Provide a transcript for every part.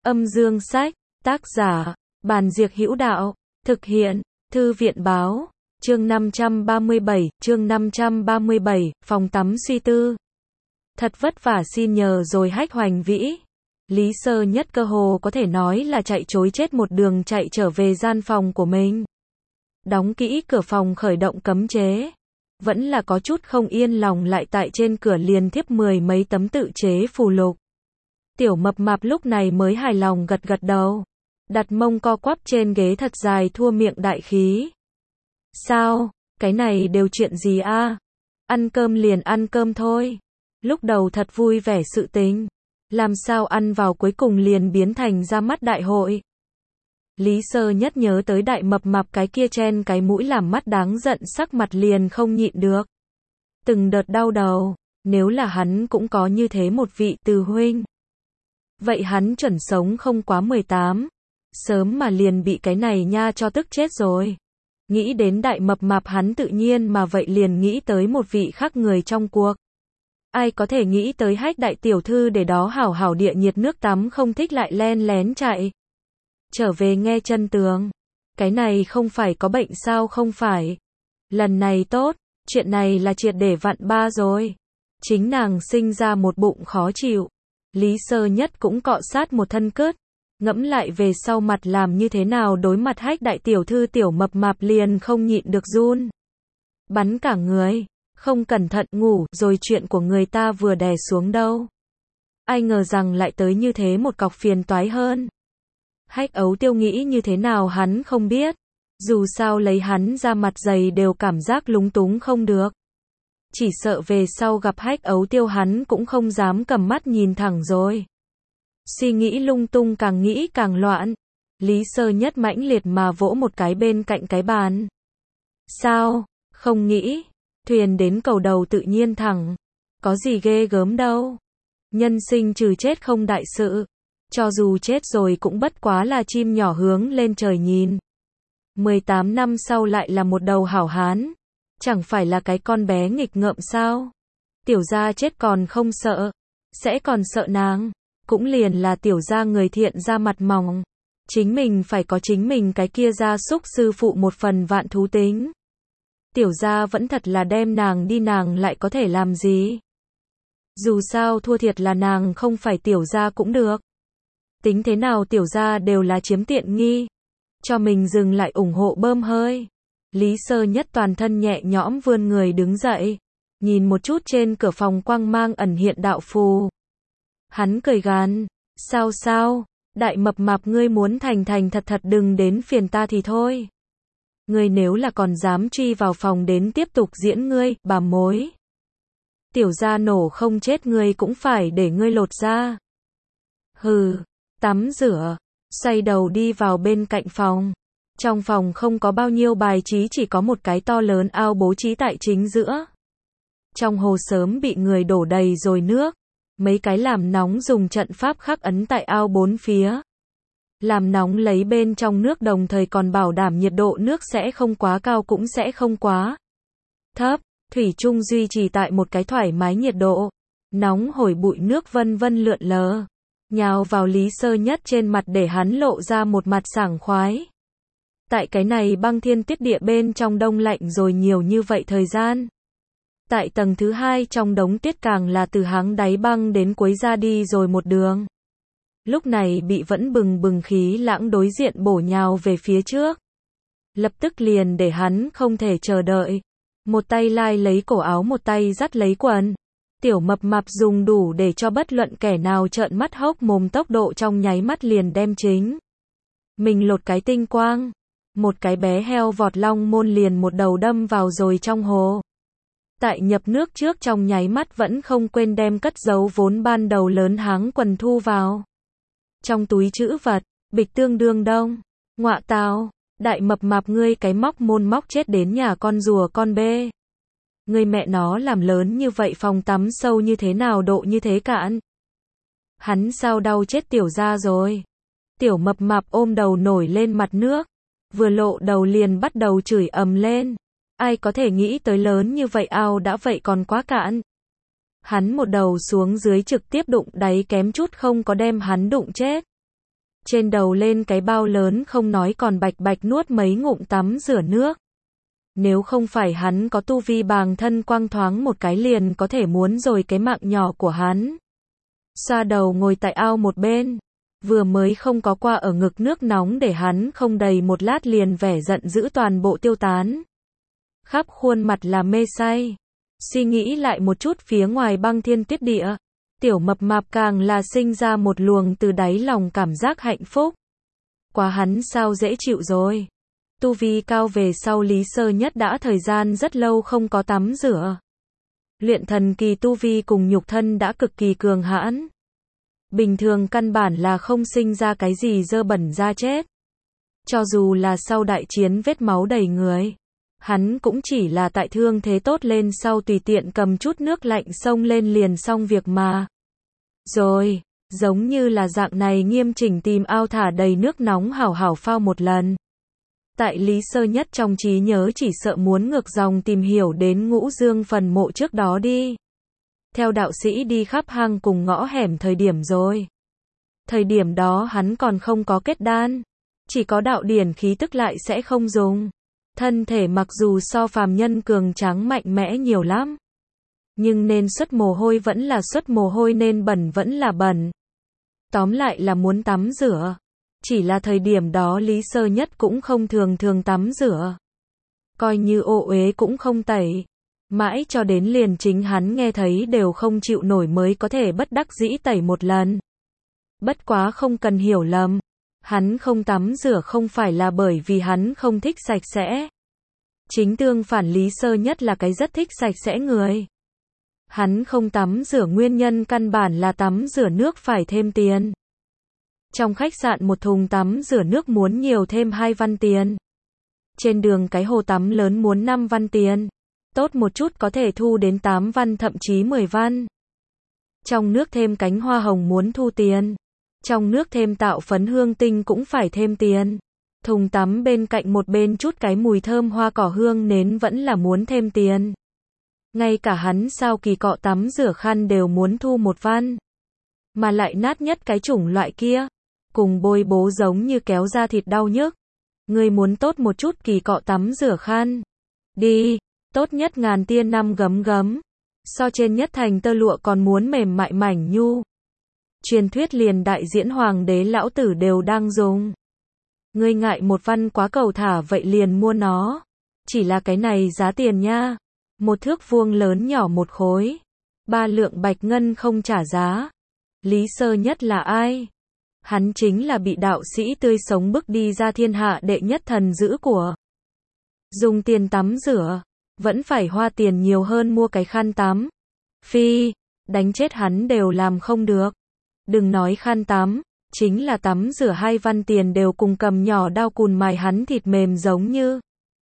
Âm dương sách, tác giả, Bàn Diệc Hữu Đạo, thực hiện, Thư viện Báo, chương 537, phòng tắm suy tư. Thật vất vả xin nhờ rồi Hách Hoành Vĩ. Lý Sơ Nhất cơ hồ có thể nói là chạy trối chết một đường chạy trở về gian phòng của mình. Đóng kỹ cửa phòng khởi động cấm chế. Vẫn là có chút không yên lòng lại tại trên cửa liền thiếp 10 mấy tấm tự chế phù lục. Tiểu Mập Mạp lúc này mới hài lòng gật gật đầu. Đặt mông co quắp trên ghế thật dài thua miệng đại khí. Sao, cái này đều chuyện gì a? Ăn cơm liền ăn cơm thôi. Lúc đầu thật vui vẻ sự tình. Làm sao ăn vào cuối cùng liền biến thành ra mắt đại hội. Lý Sơ Nhất nhớ tới Đại Mập Mạp cái kia chen cái mũi làm mắt đáng giận sắc mặt liền không nhịn được. Từng đợt đau đầu, nếu là hắn cũng có như thế một vị từ huynh. Vậy hắn chuẩn sống không quá 18. Sớm mà liền bị cái này nha cho tức chết rồi. Nghĩ đến Đại Mập Mạp hắn tự nhiên mà vậy liền nghĩ tới một vị khác người trong cuộc. Ai có thể nghĩ tới Hách đại tiểu thư để đó hảo hảo địa nhiệt nước tắm không thích lại len lén chạy. Trở về nghe chân tường. Cái này không phải có bệnh sao không phải. Lần này tốt, chuyện này là triệt để vặn ba rồi. Chính nàng sinh ra một bụng khó chịu. Lý Sơ Nhất cũng cọ sát một thân cứt. Ngẫm lại về sau mặt làm như thế nào đối mặt Hách đại tiểu thư Tiểu Mập Mạp liền không nhịn được run. Bắn cả người, không cẩn thận ngủ rồi chuyện của người ta vừa đè xuống đâu. Ai ngờ rằng lại tới như thế một cọc phiền toái hơn. Hách Ấu Tiêu nghĩ như thế nào hắn không biết. Dù sao lấy hắn ra mặt dày đều cảm giác lúng túng không được. Chỉ sợ về sau gặp Hách Ấu Tiêu hắn cũng không dám cầm mắt nhìn thẳng rồi. Suy nghĩ lung tung càng nghĩ càng loạn. Lý Sơ Nhất mãnh liệt mà vỗ một cái bên cạnh cái bàn. Sao, không nghĩ, thuyền đến cầu đầu tự nhiên thẳng. Có gì ghê gớm đâu. Nhân sinh trừ chết không đại sự. Cho dù chết rồi cũng bất quá là chim nhỏ hướng lên trời nhìn. 18 năm sau lại là một đầu hảo hán. Chẳng phải là cái con bé nghịch ngợm sao? Tiểu gia chết còn không sợ. Sẽ còn sợ nàng. Cũng liền là tiểu gia người thiện ra mặt mỏng. Chính mình phải có chính mình cái kia gia súc sư phụ một phần vạn thú tính. Tiểu gia vẫn thật là đem nàng đi nàng lại có thể làm gì? Dù sao thua thiệt là nàng không phải tiểu gia cũng được. Tính thế nào tiểu gia đều là chiếm tiện nghi. Cho mình dừng lại ủng hộ bơm hơi. Lý Sơ Nhất toàn thân nhẹ nhõm vươn người đứng dậy. Nhìn một chút trên cửa phòng quang mang ẩn hiện đạo phù. Hắn cười gằn. Sao, Đại Mập Mạp ngươi muốn thành thật thật đừng đến phiền ta thì thôi. Ngươi nếu là còn dám truy vào phòng đến tiếp tục diễn ngươi, bà mối. Tiểu gia nổ không chết ngươi cũng phải để ngươi lột ra. Hừ, tắm rửa, xoay đầu đi vào bên cạnh phòng. Trong phòng không có bao nhiêu bài trí chỉ có một cái to lớn ao bố trí tại chính giữa. Trong hồ sớm bị người đổ đầy rồi nước. Mấy cái làm nóng dùng trận pháp khắc ấn tại ao bốn phía. Làm nóng lấy bên trong nước đồng thời còn bảo đảm nhiệt độ nước sẽ không quá cao cũng sẽ không quá thấp. Thủy chung duy trì tại một cái thoải mái nhiệt độ. Nóng hổi bụi nước vân vân lượn lờ. Nhào vào Lý Sơ Nhất trên mặt để hắn lộ ra một mặt sảng khoái. Tại cái này băng thiên tuyết địa bên trong đông lạnh rồi nhiều như vậy thời gian. Tại tầng thứ 2 trong đống tuyết càng là từ háng đáy băng đến cuối ra đi rồi một đường. Lúc này bị vẫn bừng khí lãng đối diện bổ nhào về phía trước. Lập tức liền để hắn không thể chờ đợi. Một tay lai lấy cổ áo một tay dắt lấy quần. Tiểu Mập Mạp dùng đủ để cho bất luận kẻ nào trợn mắt hốc mồm tốc độ trong nháy mắt liền đem chính. Mình lột cái tinh quang. Một cái bé heo vọt long môn liền một đầu đâm vào rồi trong hồ. Tại nhập nước trước trong nháy mắt vẫn không quên đem cất giấu vốn ban đầu lớn háng quần thu vào. Trong túi trữ vật, bịch tương đương đông. Ngọa tào, Đại Mập Mạp ngươi cái móc môn móc chết đến nhà con rùa con bê. Ngươi mẹ nó làm lớn như vậy phòng tắm sâu như thế nào độ như thế cạn. Hắn sao đau chết tiểu gia rồi. Tiểu Mập Mạp ôm đầu nổi lên mặt nước. Vừa lộ đầu liền bắt đầu chửi ầm lên. Ai có thể nghĩ tới lớn như vậy ao đã vậy còn quá cạn. Hắn một đầu xuống dưới trực tiếp đụng đáy kém chút không có đem hắn đụng chết. Trên đầu lên cái bao lớn không nói còn bạch bạch nuốt mấy ngụm tắm rửa nước. Nếu không phải hắn có tu vi bàng thân quang thoáng một cái liền có thể muốn rồi cái mạng nhỏ của hắn. Xoa đầu ngồi tại ao một bên. Vừa mới không có qua ở ngực nước nóng để hắn không đầy một lát liền vẻ giận dữ toàn bộ tiêu tán. Khắp khuôn mặt là mê say. Suy nghĩ lại một chút phía ngoài băng thiên tuyết địa. Tiểu mập mạp càng là sinh ra một luồng từ đáy lòng cảm giác hạnh phúc. Quá hắn sao dễ chịu rồi. Tu vi cao về sau Lý Sơ Nhất đã thời gian rất lâu không có tắm rửa. Luyện thần kỳ tu vi cùng nhục thân đã cực kỳ cường hãn. Bình thường căn bản là không sinh ra cái gì dơ bẩn ra chết. Cho dù là sau đại chiến vết máu đầy người, hắn cũng chỉ là tại thương thế tốt lên sau tùy tiện cầm chút nước lạnh xông lên liền xong việc mà. Rồi, giống như là dạng này nghiêm chỉnh tìm ao thả đầy nước nóng hảo hảo phao một lần. Tại Lý Sơ Nhất trong trí nhớ chỉ sợ muốn ngược dòng tìm hiểu đến Ngũ Dương phần mộ trước đó đi. Theo đạo sĩ đi khắp hang cùng ngõ hẻm thời điểm rồi. Thời điểm đó hắn còn không có kết đan. Chỉ có đạo điển khí tức lại sẽ không dùng. Thân thể mặc dù so phàm nhân cường tráng mạnh mẽ nhiều lắm. Nhưng nên xuất mồ hôi vẫn là xuất mồ hôi, nên bẩn vẫn là bẩn. Tóm lại là muốn tắm rửa. Chỉ là thời điểm đó Lý Sơ Nhất cũng không thường tắm rửa. Coi như ô uế cũng không tẩy. Mãi cho đến liền chính hắn nghe thấy đều không chịu nổi mới có thể bất đắc dĩ tẩy một lần. Bất quá không cần hiểu lầm. Hắn không tắm rửa không phải là bởi vì hắn không thích sạch sẽ. Chính tương phản Lý Sơ Nhất là cái rất thích sạch sẽ người. Hắn không tắm rửa nguyên nhân căn bản là tắm rửa nước phải thêm tiền. Trong khách sạn một thùng tắm rửa nước muốn nhiều thêm 2 văn tiền. Trên đường cái hồ tắm lớn muốn 5 văn tiền. Tốt một chút có thể thu đến 8 văn thậm chí 10 văn. Trong nước thêm cánh hoa hồng muốn thu tiền. Trong nước thêm tạo phấn hương tinh cũng phải thêm tiền. Thùng tắm bên cạnh một bên chút cái mùi thơm hoa cỏ hương nến vẫn là muốn thêm tiền. Ngay cả hắn sao kỳ cọ tắm rửa khăn đều muốn thu 1 văn. Mà lại nát nhất cái chủng loại kia. Cùng bôi bố giống như kéo ra thịt đau nhức. Ngươi muốn tốt một chút kỳ cọ tắm rửa khăn. Đi, tốt nhất ngàn tiên năm gấm gấm. So trên nhất thành tơ lụa còn muốn mềm mại mảnh nhu. Truyền thuyết liền đại diễn hoàng đế lão tử đều đang dùng. Ngươi ngại 1 văn quá cầu thả vậy liền mua nó. Chỉ là cái này giá tiền nha. 1 thước vuông lớn nhỏ 1 khối. 3 lượng bạch ngân không trả giá. Lý Sơ Nhất là ai? Hắn chính là bị đạo sĩ tươi sống bức đi ra thiên hạ đệ nhất thần dữ của. Dùng tiền tắm rửa. Vẫn phải hoa tiền nhiều hơn mua cái khăn tắm. Phi, đánh chết hắn đều làm không được. Đừng nói khăn tắm, chính là tắm rửa 2 văn tiền đều cùng cầm nhỏ đao cùn mài hắn thịt mềm giống như.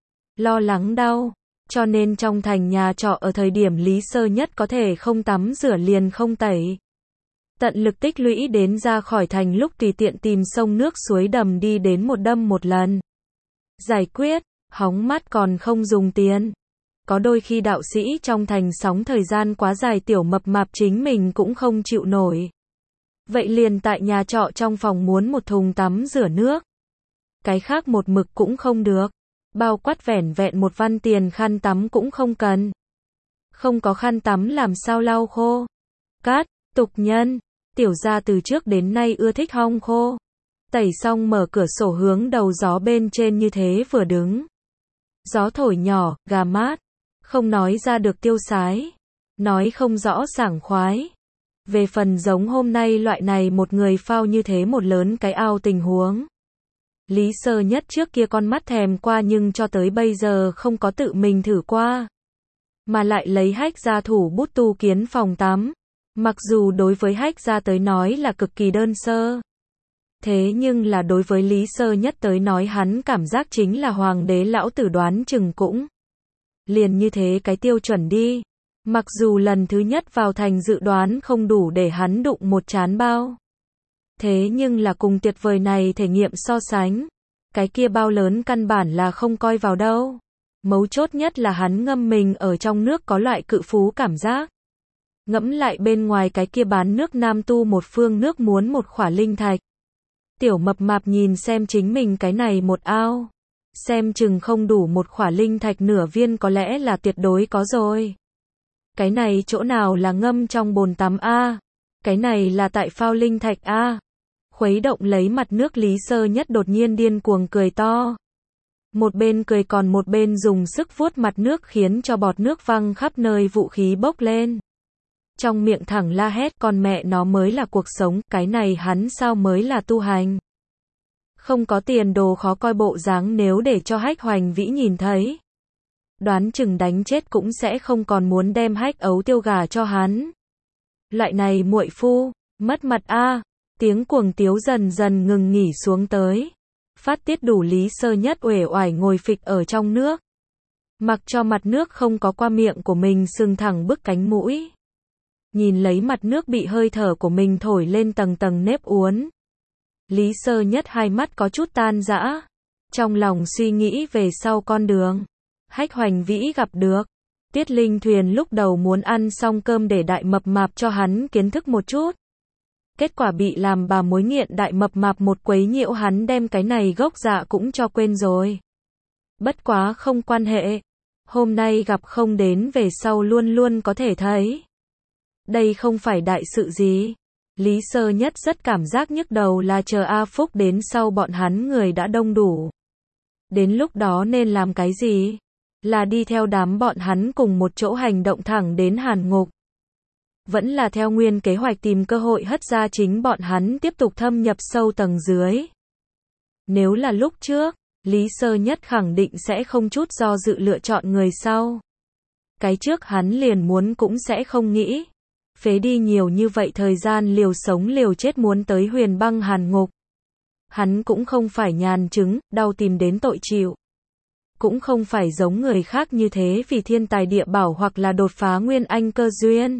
Lo lắng đau, cho nên trong thành nhà trọ ở thời điểm Lý Sơ Nhất có thể không tắm rửa liền không tẩy. Tận lực tích lũy đến ra khỏi thành lúc tùy tiện tìm sông nước suối đầm đi đến một đâm một lần. Giải quyết, hóng mát còn không dùng tiền. Có đôi khi đạo sĩ trong thành sóng thời gian quá dài tiểu mập mạp chính mình cũng không chịu nổi. Vậy liền tại nhà trọ trong phòng muốn 1 thùng tắm rửa nước. Cái khác một mực cũng không được. Bao quát vẻn vẹn 1 văn tiền khăn tắm cũng không cần. Không có khăn tắm làm sao lau khô. Cát, tục nhân, tiểu gia từ trước đến nay ưa thích hong khô. Tẩy xong mở cửa sổ hướng đầu gió bên trên như thế vừa đứng. Gió thổi nhỏ, gà mát. Không nói ra được tiêu sái. Nói không rõ sảng khoái. Về phần giống hôm nay loại này một người phao như thế một lớn cái ao tình huống. Lý Sơ Nhất trước kia con mắt thèm qua nhưng cho tới bây giờ không có tự mình thử qua. Mà lại lấy Hách gia thủ bút tu kiến phòng tắm. Mặc dù đối với Hách gia tới nói là cực kỳ đơn sơ. Thế nhưng là đối với Lý Sơ Nhất tới nói hắn cảm giác chính là hoàng đế lão tử đoán chừng cũng. Liền như thế cái tiêu chuẩn đi. Mặc dù lần thứ nhất vào thành dự đoán không đủ để hắn đụng một chán bao. Thế nhưng là cùng tuyệt vời này thể nghiệm so sánh. Cái kia bao lớn căn bản là không coi vào đâu. Mấu chốt nhất là hắn ngâm mình ở trong nước có loại cự phú cảm giác. Ngẫm lại bên ngoài cái kia bán nước nam tu một phương nước muốn một khỏa linh thạch. Tiểu mập mạp nhìn xem chính mình cái này một ao. Xem chừng không đủ một khỏa linh thạch nửa viên có lẽ là tuyệt đối có rồi. Cái này chỗ nào là ngâm trong bồn tắm a? Cái này là tại phao linh thạch a? Khuấy động lấy mặt nước Lý Sơ Nhất đột nhiên điên cuồng cười to. Một bên cười còn một bên dùng sức vuốt mặt nước khiến cho bọt nước văng khắp nơi vũ khí bốc lên. Trong miệng thẳng la hét con mẹ nó mới là cuộc sống, cái này hắn sao mới là tu hành. Không có tiền đồ khó coi bộ dáng nếu để cho Hách Hoành Vĩ nhìn thấy. Đoán chừng đánh chết cũng sẽ không còn muốn đem Hách Ấu Tiêu gả cho hắn. Loại này muội phu, mất mặt a. Tiếng cuồng tiếu dần dần ngừng nghỉ xuống tới. Phát tiết đủ Lý Sơ Nhất uể oải ngồi phịch ở trong nước. Mặc cho mặt nước không có qua miệng của mình sưng thẳng bức cánh mũi. Nhìn lấy mặt nước bị hơi thở của mình thổi lên tầng tầng nếp uốn. Lý Sơ Nhất hai mắt có chút tan rã. Trong lòng suy nghĩ về sau con đường. Hách Hoành Vĩ gặp được. Tiết Linh Thuyền lúc đầu muốn ăn xong cơm để đại mập mạp cho hắn kiến thức một chút. Kết quả bị làm bà mối nghiện đại mập mạp một quấy nhiễu hắn đem cái này gốc dạ cũng cho quên rồi. Bất quá không quan hệ. Hôm nay gặp không đến về sau luôn luôn có thể thấy. Đây không phải đại sự gì. Lý Sơ Nhất rất cảm giác nhức đầu là chờ A Phúc đến sau bọn hắn người đã đông đủ. Đến lúc đó nên làm cái gì? Là đi theo đám bọn hắn cùng một chỗ hành động thẳng đến Hàn Ngục. Vẫn là theo nguyên kế hoạch tìm cơ hội hất ra chính bọn hắn tiếp tục thâm nhập sâu tầng dưới. Nếu là lúc trước, Lý Sơ Nhất khẳng định sẽ không chút do dự lựa chọn người sau. Cái trước hắn liền muốn cũng sẽ không nghĩ. Phế đi nhiều như vậy thời gian liều sống liều chết muốn tới Huyền Băng Hàn Ngục. Hắn cũng không phải nhàn chứng, đau tìm đến tội chịu. Cũng không phải giống người khác như thế vì thiên tài địa bảo hoặc là đột phá nguyên anh cơ duyên.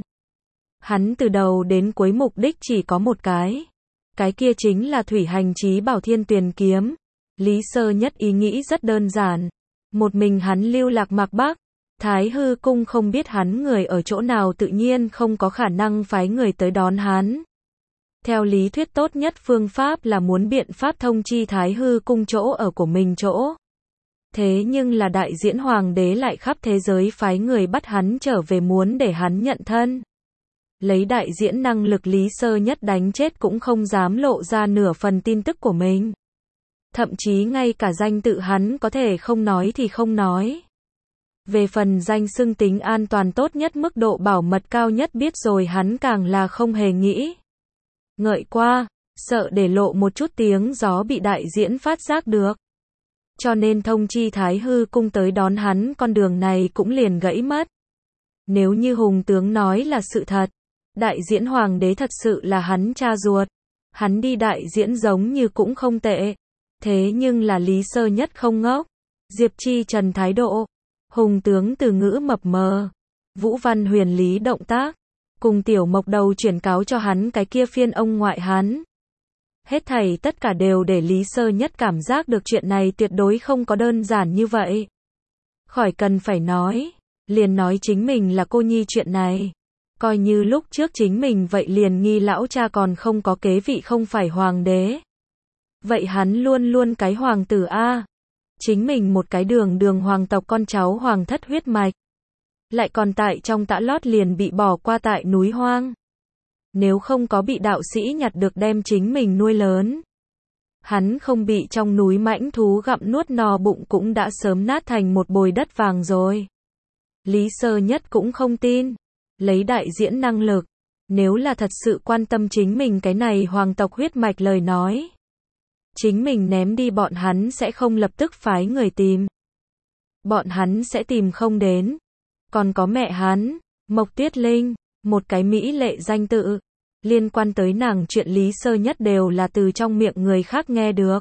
Hắn từ đầu đến cuối mục đích chỉ có một cái. Cái kia chính là thủy hành chí bảo Thiên Tuyền kiếm. Lý Sơ Nhất ý nghĩ rất đơn giản. Một mình hắn lưu lạc mạc Bắc. Thái Hư Cung không biết hắn người ở chỗ nào tự nhiên không có khả năng phái người tới đón hắn. Theo lý thuyết tốt nhất phương pháp là muốn biện pháp thông chi Thái Hư Cung chỗ ở của mình chỗ. Thế nhưng là đại diễn hoàng đế lại khắp thế giới phái người bắt hắn trở về muốn để hắn nhận thân. Lấy đại diễn năng lực Lý Sơ Nhất đánh chết cũng không dám lộ ra nửa phần tin tức của mình. Thậm chí ngay cả danh tự hắn có thể không nói thì không nói. Về phần danh xưng tính an toàn tốt nhất mức độ bảo mật cao nhất biết rồi hắn càng là không hề nghĩ. Ngợi qua, sợ để lộ một chút tiếng gió bị đại diễn phát giác được. Cho nên thông chi Thái Hư Cung tới đón hắn con đường này cũng liền gãy mất. Nếu như Hùng tướng nói là sự thật, đại diễn hoàng đế thật sự là hắn cha ruột. Hắn đi đại diễn giống như cũng không tệ. Thế nhưng là Lý Sơ Nhất không ngốc. Diệp Chi Trần thái độ. Hùng tướng từ ngữ mập mờ. Vũ Văn Huyền lý động tác. Cùng Tiểu Mộc Đầu chuyển cáo cho hắn cái kia phiên ông ngoại hắn. Hết thảy tất cả đều để Lý Sơ Nhất cảm giác được chuyện này tuyệt đối không có đơn giản như vậy. Khỏi cần phải nói. Liền nói chính mình là cô nhi chuyện này. Coi như lúc trước chính mình vậy liền nghi lão cha còn không có kế vị không phải hoàng đế. Vậy hắn luôn luôn cái hoàng tử A. Chính mình một cái đường hoàng tộc con cháu hoàng thất huyết mạch. Lại còn tại trong tã lót liền bị bỏ qua tại núi hoang. Nếu không có bị đạo sĩ nhặt được đem chính mình nuôi lớn. Hắn không bị trong núi mãnh thú gặm nuốt no bụng cũng đã sớm nát thành một bồi đất vàng rồi. Lý Sơ Nhất cũng không tin. Lấy đại diễn năng lực. Nếu là thật sự quan tâm chính mình cái này hoàng tộc huyết mạch lời nói. Chính mình ném đi bọn hắn sẽ không lập tức phái người tìm. Bọn hắn sẽ tìm không đến. Còn có mẹ hắn, Mộc Tuyết Linh, một cái mỹ lệ danh tự. Liên quan tới nàng chuyện Lý Sơ Nhất đều là từ trong miệng người khác nghe được.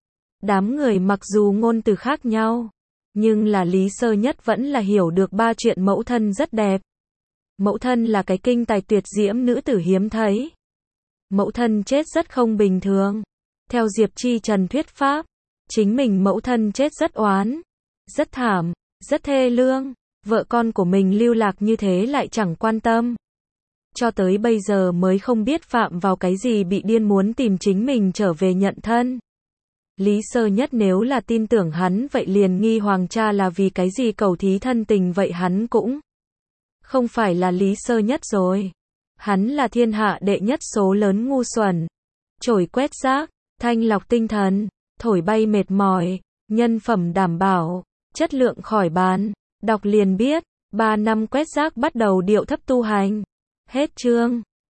Đám người mặc dù ngôn từ khác nhau. Nhưng là Lý Sơ Nhất vẫn là hiểu được ba chuyện mẫu thân rất đẹp. Mẫu thân là cái kinh tài tuyệt diễm nữ tử hiếm thấy. Mẫu thân chết rất không bình thường. Theo Diệp Chi Trần thuyết pháp, chính mình mẫu thân chết rất oán, rất thảm, rất thê lương, vợ con của mình lưu lạc như thế lại chẳng quan tâm. cho tới bây giờ mới không biết phạm vào cái gì bị điên muốn tìm chính mình trở về nhận thân. Lý Sơ Nhất nếu là tin tưởng hắn vậy liền nghi Hoàng cha là vì cái gì cầu thí thân tình vậy hắn cũng không phải là Lý Sơ Nhất rồi. Hắn là thiên hạ đệ nhất số lớn ngu xuẩn. Chổi quét rác, thanh lọc tinh thần, thổi bay mệt mỏi, nhân phẩm đảm bảo, chất lượng khỏi bàn. Đọc liền biết, 3 năm quét rác bắt đầu điệu thấp tu hành. Hết chương.